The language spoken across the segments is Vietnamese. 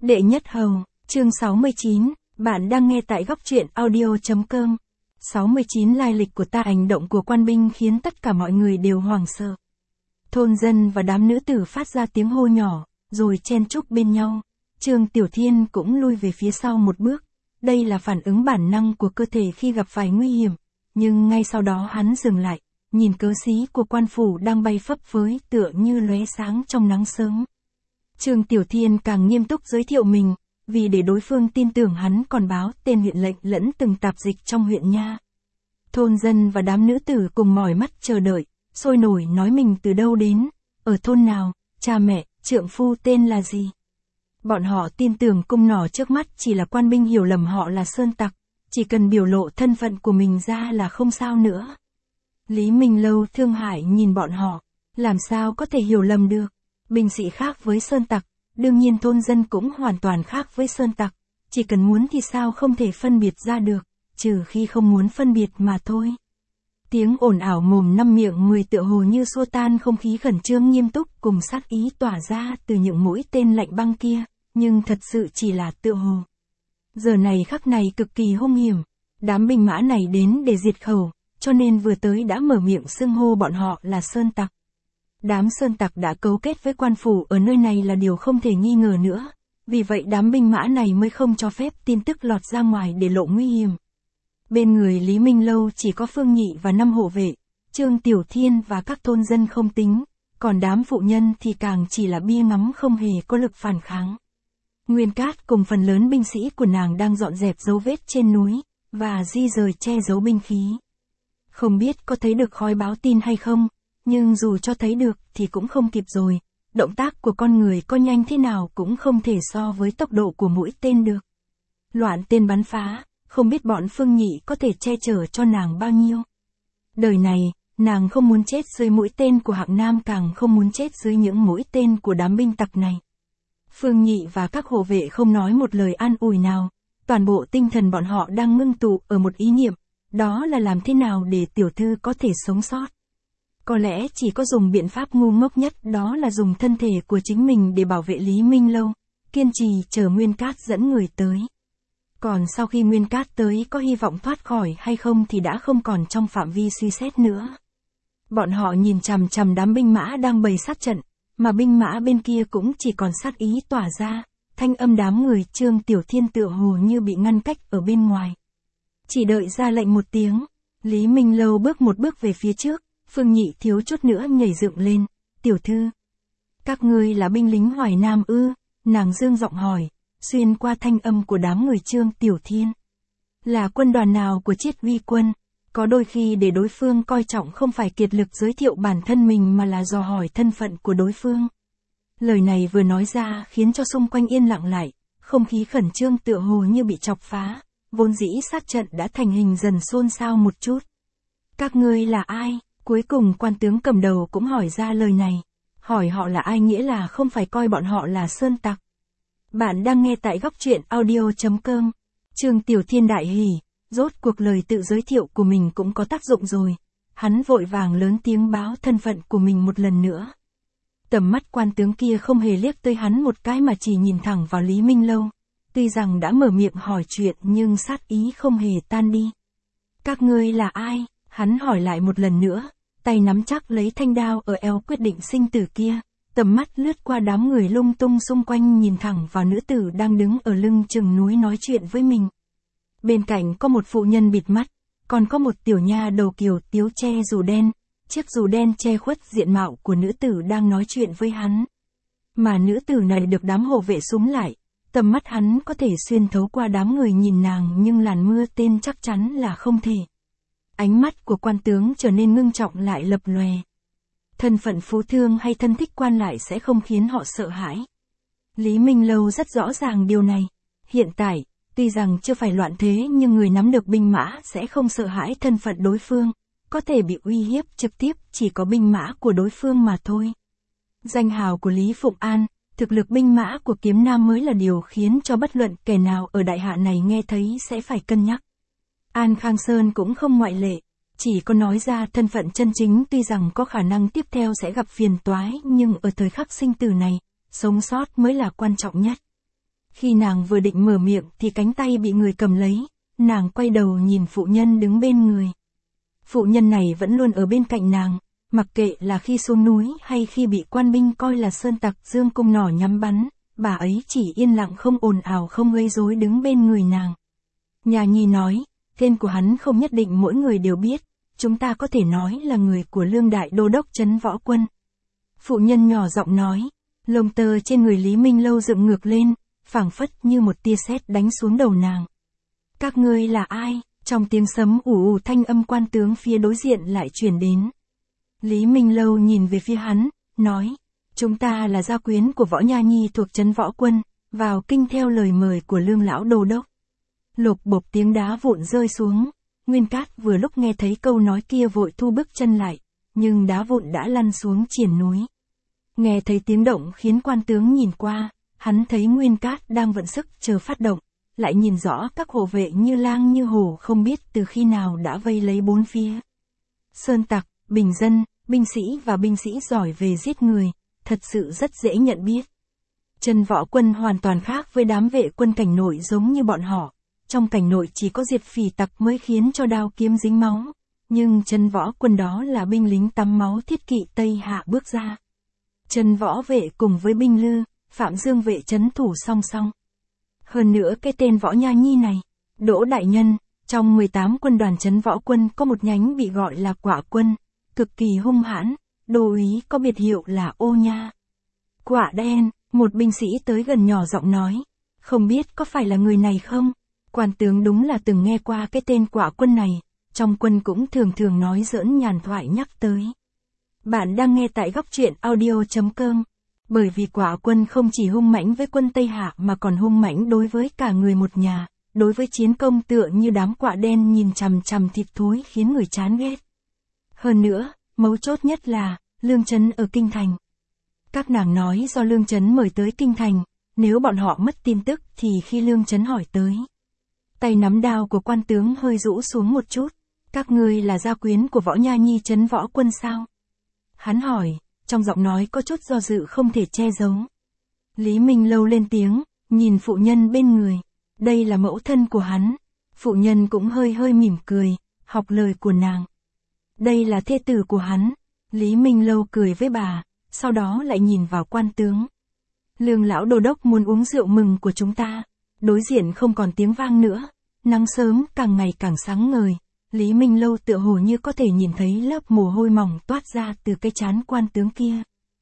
Đệ nhất hầu, chương 69, bạn đang nghe tại góc truyện audio.com. 69 Lai lịch của ta. Hành động của quan binh khiến tất cả mọi người đều hoảng sợ. Thôn dân và đám nữ tử phát ra tiếng hô nhỏ, rồi chen chúc bên nhau. Trương Tiểu Thiên cũng lui về phía sau một bước. Đây là phản ứng bản năng của cơ thể khi gặp phải nguy hiểm. Nhưng ngay sau đó hắn dừng lại, nhìn cớ xí của quan phủ đang bay phấp phới tựa như lóe sáng trong nắng sớm. Trương Tiểu Thiên càng nghiêm túc giới thiệu mình, vì để đối phương tin tưởng hắn còn báo tên huyện lệnh lẫn từng tạp dịch trong huyện nha. Thôn dân và đám nữ tử cùng mỏi mắt chờ đợi, sôi nổi nói mình từ đâu đến, ở thôn nào, cha mẹ, trượng phu tên là gì. Bọn họ tin tưởng cung nỏ trước mắt chỉ là quan binh hiểu lầm họ là sơn tặc, chỉ cần biểu lộ thân phận của mình ra là không sao nữa. Lý Minh Lâu thương hại nhìn bọn họ, làm sao có thể hiểu lầm được. Binh sĩ khác với sơn tặc, đương nhiên thôn dân cũng hoàn toàn khác với sơn tặc, chỉ cần muốn thì sao không thể phân biệt ra được, trừ khi không muốn phân biệt mà thôi. Tiếng ồn ào mồm năm miệng mười tựa hồ như xua tan không khí khẩn trương nghiêm túc cùng sát ý tỏa ra từ những mũi tên lạnh băng kia, nhưng thật sự chỉ là tựa hồ. Giờ này khắc này cực kỳ hung hiểm, đám binh mã này đến để diệt khẩu, cho nên vừa tới đã mở miệng xưng hô bọn họ là sơn tặc. Đám sơn tặc đã cấu kết với quan phủ ở nơi này là điều không thể nghi ngờ nữa, vì vậy đám binh mã này mới không cho phép tin tức lọt ra ngoài để lộ nguy hiểm. Bên người Lý Minh Lâu chỉ có Phương Nhị và 5 hộ vệ, Trương Tiểu Thiên và các thôn dân không tính, còn đám phụ nhân thì càng chỉ là bia ngắm không hề có lực phản kháng. Nguyên Cát cùng phần lớn binh sĩ của nàng đang dọn dẹp dấu vết trên núi, và di rời che giấu binh khí. Không biết có thấy được khói báo tin hay không, nhưng dù cho thấy được thì cũng không kịp rồi, động tác của con người có nhanh thế nào cũng không thể so với tốc độ của mũi tên được. Loạn tên bắn phá, không biết bọn Phương Nhị có thể che chở cho nàng bao nhiêu. Đời này, nàng không muốn chết dưới mũi tên của Hạng Nam, càng không muốn chết dưới những mũi tên của đám binh tặc này. Phương Nhị và các hộ vệ không nói một lời an ủi nào, toàn bộ tinh thần bọn họ đang ngưng tụ ở một ý niệm, đó là làm thế nào để tiểu thư có thể sống sót. Có lẽ chỉ có dùng biện pháp ngu ngốc nhất, đó là dùng thân thể của chính mình để bảo vệ Lý Minh Lâu, kiên trì chờ Nguyên Cát dẫn người tới. Còn sau khi Nguyên Cát tới có hy vọng thoát khỏi hay không thì đã không còn trong phạm vi suy xét nữa. Bọn họ nhìn chằm chằm đám binh mã đang bày sát trận, mà binh mã bên kia cũng chỉ còn sát ý tỏa ra, thanh âm đám người Trương Tiểu Thiên tựa hồ như bị ngăn cách ở bên ngoài. Chỉ đợi ra lệnh một tiếng, Lý Minh Lâu bước một bước về phía trước. Phương Nhị thiếu chút nữa nhảy dựng lên, tiểu thư. Các ngươi là binh lính Hoài Nam ư? Nàng dương giọng hỏi, xuyên qua thanh âm của đám người Trương Tiểu Thiên. Là quân đoàn nào của Chiết Uy quân? Có đôi khi để đối phương coi trọng không phải kiệt lực giới thiệu bản thân mình mà là dò hỏi thân phận của đối phương. Lời này vừa nói ra khiến cho xung quanh yên lặng lại, không khí khẩn trương tựa hồ như bị chọc phá, vốn dĩ sát trận đã thành hình dần xôn xao một chút. Các ngươi là ai? Cuối cùng quan tướng cầm đầu cũng hỏi ra lời này. Hỏi họ là ai nghĩa là không phải coi bọn họ là sơn tặc. Bạn đang nghe tại góc truyện audio.com. Trương Tiểu Thiên đại hỉ, rốt cuộc lời tự giới thiệu của mình cũng có tác dụng rồi. Hắn vội vàng lớn tiếng báo thân phận của mình một lần nữa. Tầm mắt quan tướng kia không hề liếc tới hắn một cái mà chỉ nhìn thẳng vào Lý Minh Lâu. Tuy rằng đã mở miệng hỏi chuyện nhưng sát ý không hề tan đi. Các ngươi là ai? Hắn hỏi lại một lần nữa, tay nắm chắc lấy thanh đao ở eo quyết định sinh tử kia, tầm mắt lướt qua đám người lung tung xung quanh nhìn thẳng vào nữ tử đang đứng ở lưng chừng núi nói chuyện với mình. Bên cạnh có một phụ nhân bịt mắt, còn có một tiểu nha đầu kiều tiếu che dù đen, chiếc dù đen che khuất diện mạo của nữ tử đang nói chuyện với hắn. Mà nữ tử này được đám hộ vệ súm lại, tầm mắt hắn có thể xuyên thấu qua đám người nhìn nàng nhưng làn mưa tên chắc chắn là không thể. Ánh mắt của quan tướng trở nên ngưng trọng lại lập lòe. Thân phận phú thương hay thân thích quan lại sẽ không khiến họ sợ hãi. Lý Minh Lâu rất rõ ràng điều này. Hiện tại, tuy rằng chưa phải loạn thế nhưng người nắm được binh mã sẽ không sợ hãi thân phận đối phương. Có thể bị uy hiếp trực tiếp chỉ có binh mã của đối phương mà thôi. Danh hào của Lý Phụng An, thực lực binh mã của Kiếm Nam mới là điều khiến cho bất luận kẻ nào ở đại hạ này nghe thấy sẽ phải cân nhắc. An Khang Sơn cũng không ngoại lệ, chỉ có nói ra thân phận chân chính tuy rằng có khả năng tiếp theo sẽ gặp phiền toái nhưng ở thời khắc sinh tử này, sống sót mới là quan trọng nhất. Khi nàng vừa định mở miệng thì cánh tay bị người cầm lấy, nàng quay đầu nhìn phụ nhân đứng bên người. Phụ nhân này vẫn luôn ở bên cạnh nàng, mặc kệ là khi xuống núi hay khi bị quan binh coi là sơn tặc dương cung nỏ nhắm bắn, bà ấy chỉ yên lặng không ồn ào không gây rối đứng bên người nàng. Nhà Nhi nói, tên của hắn không nhất định mỗi người đều biết, chúng ta có thể nói là người của Lương Đại Đô Đốc trấn Võ Quân. Phụ nhân nhỏ giọng nói, lông tơ trên người Lý Minh Lâu dựng ngược lên, phảng phất như một tia sét đánh xuống đầu nàng. Các ngươi là ai? Trong tiếng sấm ù ù thanh âm quan tướng phía đối diện lại truyền đến. Lý Minh Lâu nhìn về phía hắn, nói, chúng ta là gia quyến của Võ Nha Nhi thuộc trấn Võ Quân, vào kinh theo lời mời của Lương lão đô đốc. Lộp bộp tiếng đá vụn rơi xuống, Nguyên Cát vừa lúc nghe thấy câu nói kia vội thu bước chân lại, nhưng đá vụn đã lăn xuống triển núi. Nghe thấy tiếng động khiến quan tướng nhìn qua, hắn thấy Nguyên Cát đang vận sức chờ phát động, lại nhìn rõ các hộ vệ như lang như hổ không biết từ khi nào đã vây lấy bốn phía. Sơn tặc, bình dân, binh sĩ và binh sĩ giỏi về giết người, thật sự rất dễ nhận biết. Trấn Võ Quân hoàn toàn khác với đám vệ quân cảnh nội giống như bọn họ. Trong cảnh nội chỉ có diệt phỉ tặc mới khiến cho đao kiếm dính máu, nhưng Trấn Võ Quân đó là binh lính tắm máu thiết kỵ Tây Hạ bước ra. Trấn Võ vệ cùng với binh Lư, Phạm Dương vệ trấn thủ song song. Hơn nữa cái tên Võ Nha Nhi này, Đỗ đại nhân, trong 18 quân đoàn Trấn Võ Quân có một nhánh bị gọi là Quả Quân, cực kỳ hung hãn, đô úy có biệt hiệu là Ô Nha. Quả đen, một binh sĩ tới gần nhỏ giọng nói, không biết có phải là người này không? Quan tướng đúng là từng nghe qua cái tên Quả Quân này, trong quân cũng thường thường nói giỡn nhàn thoại nhắc tới. Bạn đang nghe tại góc truyện audio.com. Bởi vì Quả Quân không chỉ hung mãnh với quân Tây Hạ mà còn hung mãnh đối với cả người một nhà, đối với chiến công tựa như đám quạ đen nhìn chằm chằm thịt thối khiến người chán ghét. Hơn nữa, mấu chốt nhất là, Lương Trấn ở Kinh Thành. Các nàng nói do Lương Trấn mời tới Kinh Thành, nếu bọn họ mất tin tức thì khi Lương Trấn hỏi tới. Tay nắm đao của quan tướng hơi rũ xuống một chút, các ngươi là gia quyến của Võ Nha Nhi trấn Võ Quân sao? Hắn hỏi, trong giọng nói có chút do dự không thể che giấu. Lý Minh Lâu lên tiếng, nhìn phụ nhân bên người, đây là mẫu thân của hắn. Phụ nhân cũng hơi hơi mỉm cười, học lời của nàng. Đây là thê tử của hắn. Lý Minh Lâu cười với bà, sau đó lại nhìn vào quan tướng. Lương lão đô đốc muốn uống rượu mừng của chúng ta. Đối diện không còn tiếng vang nữa, nắng sớm càng ngày càng sáng ngời. Lý Minh Lâu tựa hồ như có thể nhìn thấy lớp mồ hôi mỏng toát ra từ cái trán quan tướng kia.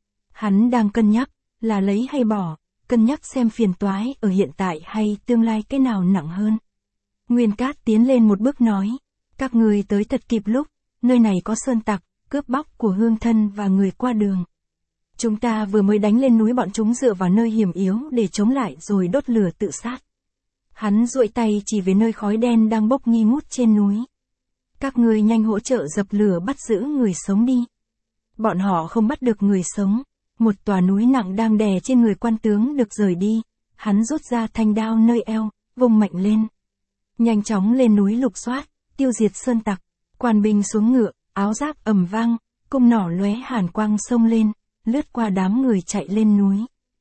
Hắn đang cân nhắc, là lấy hay bỏ, cân nhắc xem phiền toái ở hiện tại hay tương lai cái nào nặng hơn. Nguyên Cát tiến lên một bước nói, các người tới thật kịp lúc, nơi này có sơn tặc, cướp bóc của hương thân và người qua đường. Chúng ta vừa mới đánh lên núi bọn chúng dựa vào nơi hiểm yếu để chống lại rồi đốt lửa tự sát. Hắn duỗi tay chỉ về nơi khói đen đang bốc nghi ngút trên núi. Các ngươi nhanh hỗ trợ dập lửa bắt giữ người sống đi. Bọn họ không bắt được người sống. Một tòa núi nặng đang đè trên người quan tướng được rời đi. Hắn rút ra thanh đao nơi eo, vung mạnh lên. Nhanh chóng lên núi lục soát, tiêu diệt sơn tặc. Quan binh xuống ngựa, áo giáp ầm vang, cung nỏ lóe hàn quang xông lên, lướt qua đám người chạy lên núi.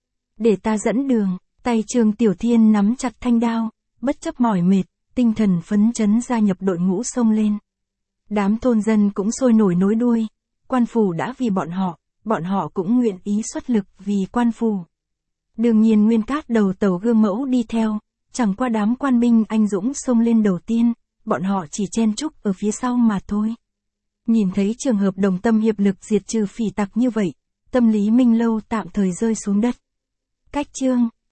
Để ta dẫn đường, tay Trương Tiểu Thiên nắm chặt thanh đao, bất chấp mỏi mệt, tinh thần phấn chấn gia nhập đội ngũ xông lên. Đám thôn dân cũng sôi nổi nối đuôi, quan phủ đã vì bọn họ cũng nguyện ý xuất lực vì quan phủ. Đương nhiên Nguyên Cát đầu tàu gương mẫu đi theo, chẳng qua đám quan binh anh dũng xông lên đầu tiên, bọn họ chỉ chen chúc ở phía sau mà thôi. Nhìn thấy trường hợp đồng tâm hiệp lực diệt trừ phỉ tặc như vậy, tâm lý Minh Lâu tạm thời rơi xuống đất. Cách chương